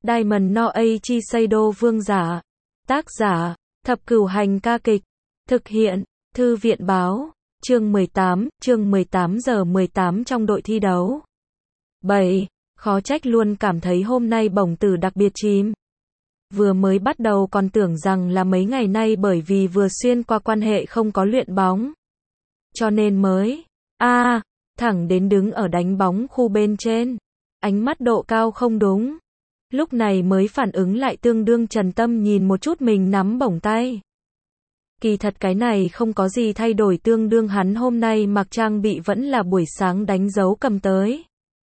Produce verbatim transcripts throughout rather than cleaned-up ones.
Diamond no Eiichi Seido Vương giả. Tác giả, Thập Cửu Hành ca kịch. Thực hiện, Thư viện báo. Chương mười tám, chương mười tám giờ mười tám trong đội thi đấu. bảy. Khó trách luôn cảm thấy hôm nay bổng tử đặc biệt chìm. Vừa mới bắt đầu còn tưởng rằng là mấy ngày nay bởi vì vừa xuyên qua quan hệ không có luyện bóng. Cho nên mới, a à, thẳng đến đứng ở đánh bóng khu bên trên. Ánh mắt độ cao không đúng. Lúc này mới phản ứng lại tương đương Trần Tâm nhìn một chút mình nắm bổng tay. Kỳ thật cái này không có gì thay đổi, tương đương hắn hôm nay mặc trang bị vẫn là buổi sáng đánh dấu cầm tới.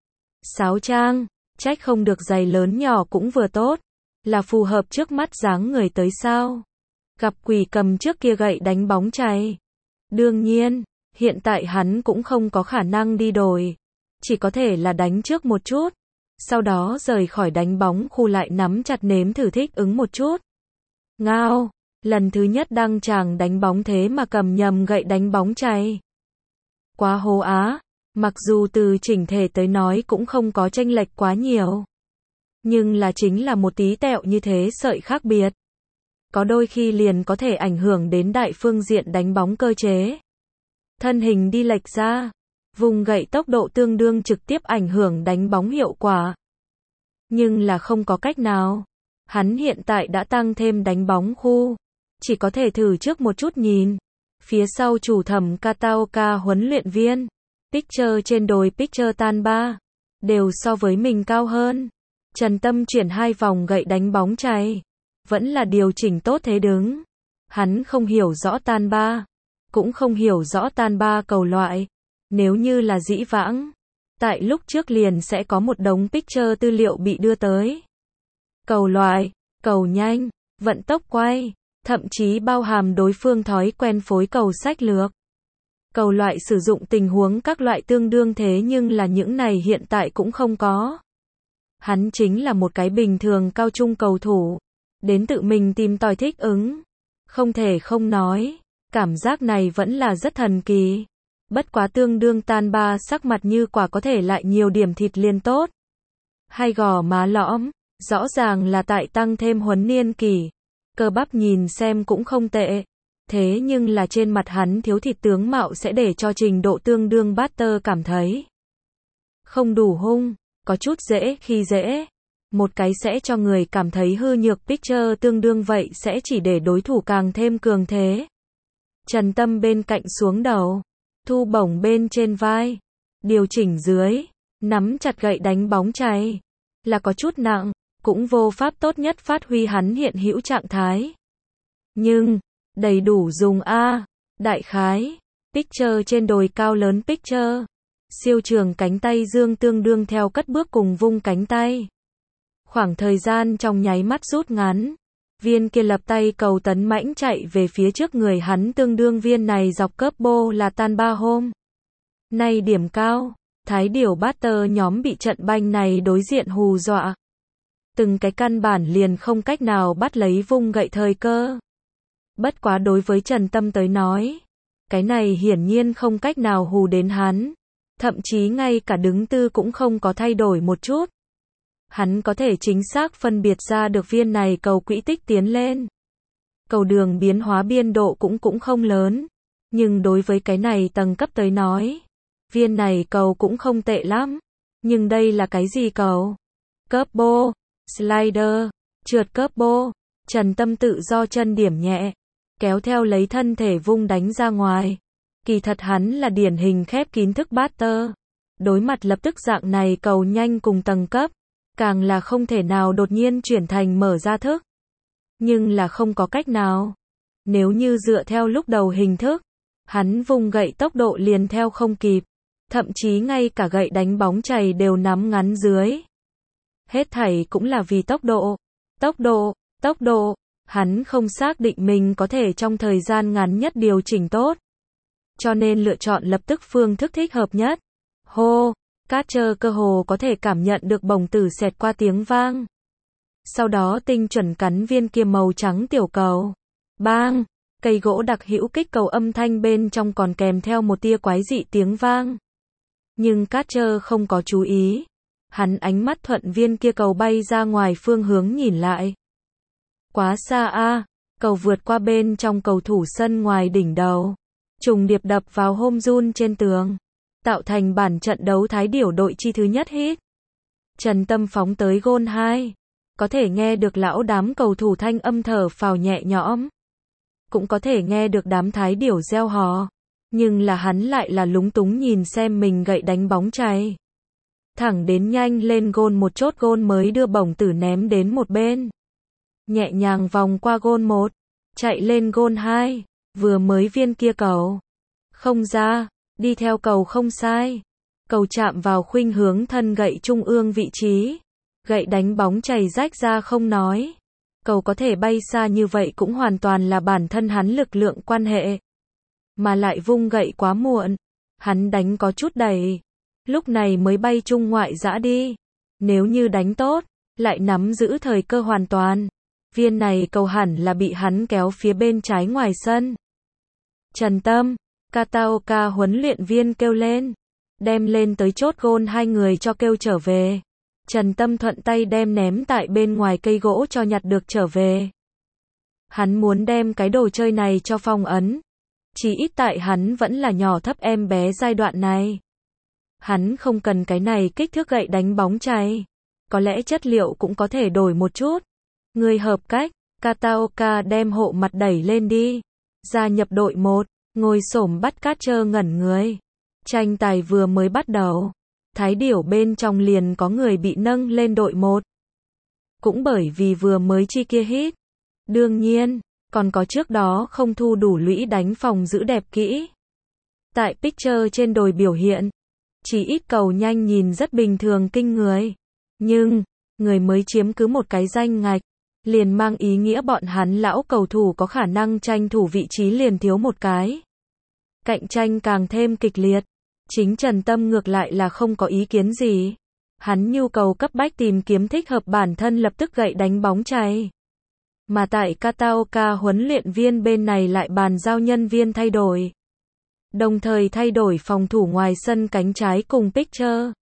Sáo trang, trách không được giày lớn nhỏ cũng vừa tốt. Là phù hợp trước mắt dáng người tới sao. Gặp quỷ cầm trước kia gậy đánh bóng chày. Đương nhiên, hiện tại hắn cũng không có khả năng đi đổi. Chỉ có thể là đánh trước một chút. Sau đó rời khỏi đánh bóng khu lại nắm chặt nếm thử thích ứng một chút. Ngao, lần thứ nhất đăng tràng đánh bóng thế mà cầm nhầm gậy đánh bóng chày. Quá hố á, mặc dù từ chỉnh thể tới nói cũng không có chênh lệch quá nhiều. Nhưng là chính là một tí tẹo như thế sợi khác biệt. Có đôi khi liền có thể ảnh hưởng đến đại phương diện đánh bóng cơ chế. Thân hình đi lệch ra. Vùng gậy tốc độ tương đương trực tiếp ảnh hưởng đánh bóng hiệu quả. Nhưng là không có cách nào. Hắn hiện tại đã tăng thêm đánh bóng khu. Chỉ có thể thử trước một chút nhìn. Phía sau chủ thẩm Kataoka huấn luyện viên. Picture trên đồi Picture Tanba. Đều so với mình cao hơn. Trần Tâm chuyển hai vòng gậy đánh bóng chày. Vẫn là điều chỉnh tốt thế đứng. Hắn không hiểu rõ Tanba. Cũng không hiểu rõ Tanba cầu loại. Nếu như là dĩ vãng, tại lúc trước liền sẽ có một đống picture tư liệu bị đưa tới. Cầu loại, cầu nhanh, vận tốc quay, thậm chí bao hàm đối phương thói quen phối cầu sách lược. Cầu loại sử dụng tình huống các loại tương đương thế nhưng là những này hiện tại cũng không có. Hắn chính là một cái bình thường cao trung cầu thủ, đến tự mình tìm tòi thích ứng. Không thể không nói, cảm giác này vẫn là rất thần kỳ. Bất quá tương đương Tanba sắc mặt như quả có thể lại nhiều điểm thịt liền tốt. Hay gò má lõm, rõ ràng là tại tăng thêm huấn niên kỳ. Cơ bắp nhìn xem cũng không tệ. Thế nhưng là trên mặt hắn thiếu thịt tướng mạo sẽ để cho trình độ tương đương Butter cảm thấy không đủ hung, có chút dễ khi dễ. Một cái sẽ cho người cảm thấy hư nhược picture tương đương vậy sẽ chỉ để đối thủ càng thêm cường thế. Trần Tâm bên cạnh xuống đầu. Thu bổng bên trên vai, điều chỉnh dưới, nắm chặt gậy đánh bóng chày, là có chút nặng, cũng vô pháp tốt nhất phát huy hắn hiện hữu trạng thái. Nhưng, đầy đủ dùng a, đại khái, picture trên đồi cao lớn picture, siêu trường cánh tay dương tương đương theo cất bước cùng vung cánh tay. Khoảng thời gian trong nháy mắt rút ngắn. Viên kia lập tay cầu tấn mãnh chạy về phía trước người hắn tương đương viên này dọc cấp bô là Tanba hôm nay điểm cao. Thái điểu Butter nhóm bị trận banh này đối diện hù dọa. Từng cái căn bản liền không cách nào bắt lấy vung gậy thời cơ. Bất quá đối với Trần Tâm tới nói, cái này hiển nhiên không cách nào hù đến hắn. Thậm chí ngay cả đứng tư cũng không có thay đổi một chút. Hắn có thể chính xác phân biệt ra được viên này cầu quỹ tích tiến lên. Cầu đường biến hóa biên độ cũng cũng không lớn. Nhưng đối với cái này tầng cấp tới nói, viên này cầu cũng không tệ lắm. Nhưng đây là cái gì cầu? Curveball, slider, trượt curveball. Trần Tâm tự do chân điểm nhẹ, kéo theo lấy thân thể vung đánh ra ngoài. Kỳ thật hắn là điển hình khép kín thức Butter. Đối mặt lập tức dạng này cầu nhanh cùng tầng cấp. Càng là không thể nào đột nhiên chuyển thành mở ra thức. Nhưng là không có cách nào. Nếu như dựa theo lúc đầu hình thức, hắn vùng gậy tốc độ liền theo không kịp. Thậm chí ngay cả gậy đánh bóng chày đều nắm ngắn dưới. Hết thảy cũng là vì tốc độ. Tốc độ, tốc độ. Hắn không xác định mình có thể trong thời gian ngắn nhất điều chỉnh tốt. Cho nên lựa chọn lập tức phương thức thích hợp nhất. Hô! Catcher cơ hồ có thể cảm nhận được bổng tử xẹt qua tiếng vang. Sau đó tinh chuẩn cắn viên kia màu trắng tiểu cầu. Bang! Cây gỗ đặc hữu kích cầu âm thanh bên trong còn kèm theo một tia quái dị tiếng vang. Nhưng Catcher không có chú ý. Hắn ánh mắt thuận viên kia cầu bay ra ngoài phương hướng nhìn lại. Quá xa a, cầu vượt qua bên trong cầu thủ sân ngoài đỉnh đầu, trùng điệp đập vào home run trên tường, tạo thành bản trận đấu Thái Điểu đội chi thứ nhất hit. Trần Tâm phóng tới gôn hai, có thể nghe được lão đám cầu thủ thanh âm thở phào nhẹ nhõm, cũng có thể nghe được đám Thái Điểu reo hò, nhưng là hắn lại là lúng túng nhìn xem mình gậy đánh bóng chay. Thẳng đến nhanh lên gôn một chốt gôn mới đưa bổng tử ném đến một bên. Nhẹ nhàng vòng qua gôn một, chạy lên gôn hai, vừa mới viên kia cầu. Không ra, đi theo cầu không sai. Cầu chạm vào khuynh hướng thân gậy trung ương vị trí. Gậy đánh bóng chảy rách ra không nói. Cầu có thể bay xa như vậy cũng hoàn toàn là bản thân hắn lực lượng quan hệ. Mà lại vung gậy quá muộn. Hắn đánh có chút đầy. Lúc này mới bay trung ngoại dã đi. Nếu như đánh tốt, lại nắm giữ thời cơ hoàn toàn. Viên này cầu hẳn là bị hắn kéo phía bên trái ngoài sân. Trần Tâm, Kataoka huấn luyện viên kêu lên. Đem lên tới chốt gôn hai người cho kêu trở về. Trần Tâm thuận tay đem ném tại bên ngoài cây gỗ cho nhặt được trở về. Hắn muốn đem cái đồ chơi này cho phong ấn. Chỉ ít tại hắn vẫn là nhỏ thấp em bé giai đoạn này. Hắn không cần cái này kích thước gậy đánh bóng chay. Có lẽ chất liệu cũng có thể đổi một chút. Người hợp cách, Kataoka đem hộ mặt đẩy lên đi. Gia nhập đội một, ngồi xổm bắt cát trơ ngẩn người. Tranh tài vừa mới bắt đầu. Thái Điểu bên trong liền có người bị nâng lên đội một. Cũng bởi vì vừa mới chi kia hit. Đương nhiên, còn có trước đó không thu đủ lũy đánh phòng giữ đẹp kỹ. Tại picture trên đồi biểu hiện. Chỉ ít cầu nhanh nhìn rất bình thường kinh người. Nhưng, người mới chiếm cứ một cái danh ngạch. Liền mang ý nghĩa bọn hắn lão cầu thủ có khả năng tranh thủ vị trí liền thiếu một cái. Cạnh tranh càng thêm kịch liệt. Chính Trần Tâm ngược lại là không có ý kiến gì. Hắn nhu cầu cấp bách tìm kiếm thích hợp bản thân lập tức gậy đánh bóng chay. Mà tại Kataoka huấn luyện viên bên này lại bàn giao nhân viên thay đổi. Đồng thời thay đổi phòng thủ ngoài sân cánh trái cùng picture.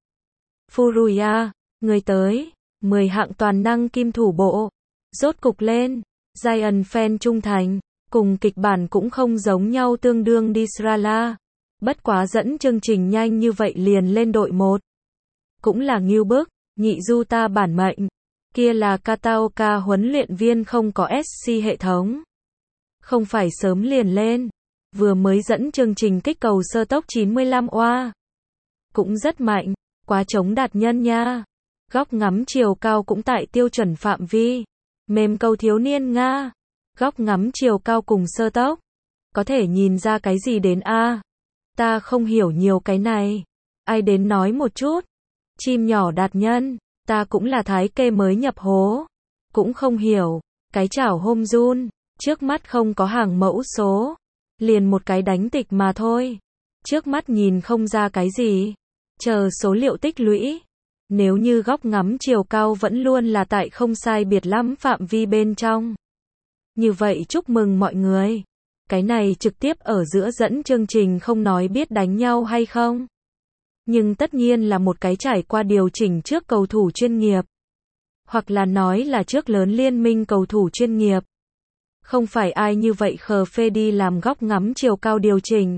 Furuya, người tới, mười hạng toàn năng kim thủ bộ. Rốt cục lên, Giant fan trung thành, cùng kịch bản cũng không giống nhau tương đương đi Srala. Bất quá dẫn chương trình nhanh như vậy liền lên đội một. Cũng là ngưu bức, nhị du ta bản mệnh. Kia là Kataoka huấn luyện viên không có ét xê hệ thống. Không phải sớm liền lên. Vừa mới dẫn chương trình kích cầu sơ tốc chín mươi lăm oa. Cũng rất mạnh, quá chống đạt nhân nha. Góc ngắm chiều cao cũng tại tiêu chuẩn phạm vi. Mềm cầu thiếu niên Nga. Góc ngắm chiều cao cùng sơ tốc. Có thể nhìn ra cái gì đến a? Ta không hiểu nhiều cái này. Ai đến nói một chút. Chim nhỏ đạt nhân. Ta cũng là thái kê mới nhập hố. Cũng không hiểu. Cái chảo home run. Trước mắt không có hàng mẫu số. Liền một cái đánh tịch mà thôi. Trước mắt nhìn không ra cái gì. Chờ số liệu tích lũy. Nếu như góc ngắm chiều cao vẫn luôn là tại không sai biệt lắm phạm vi bên trong. Như vậy chúc mừng mọi người. Cái này trực tiếp ở giữa dẫn chương trình không nói biết đánh nhau hay không. Nhưng tất nhiên là một cái trải qua điều chỉnh trước cầu thủ chuyên nghiệp. Hoặc là nói là trước lớn liên minh cầu thủ chuyên nghiệp. Không phải ai như vậy khờ phê đi làm góc ngắm chiều cao điều chỉnh.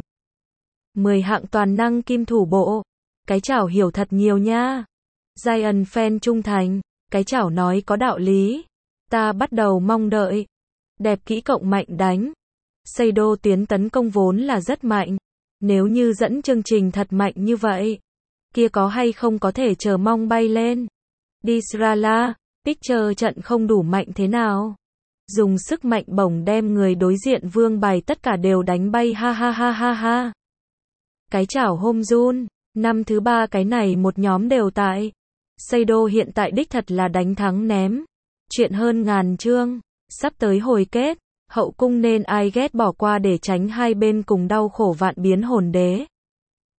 mười hạng toàn năng kim thủ bộ. Cái chảo hiểu thật nhiều nha. Giant fan trung thành. Cái chảo nói có đạo lý. Ta bắt đầu mong đợi. Đẹp kỹ cộng mạnh đánh. Seido tuyến tấn công vốn là rất mạnh. Nếu như dẫn chương trình thật mạnh như vậy. Kia có hay không có thể chờ mong bay lên. Đi Srala. Picture trận không đủ mạnh thế nào. Dùng sức mạnh bổng đem người đối diện vương bài tất cả đều đánh bay ha ha ha ha ha. Cái chảo home run. Năm thứ ba cái này một nhóm đều tại. Seido hiện tại đích thật là đánh thắng ném. Chuyện hơn ngàn chương. Sắp tới hồi kết. Hậu cung nên ai ghét bỏ qua để tránh hai bên cùng đau khổ vạn biến hồn đế.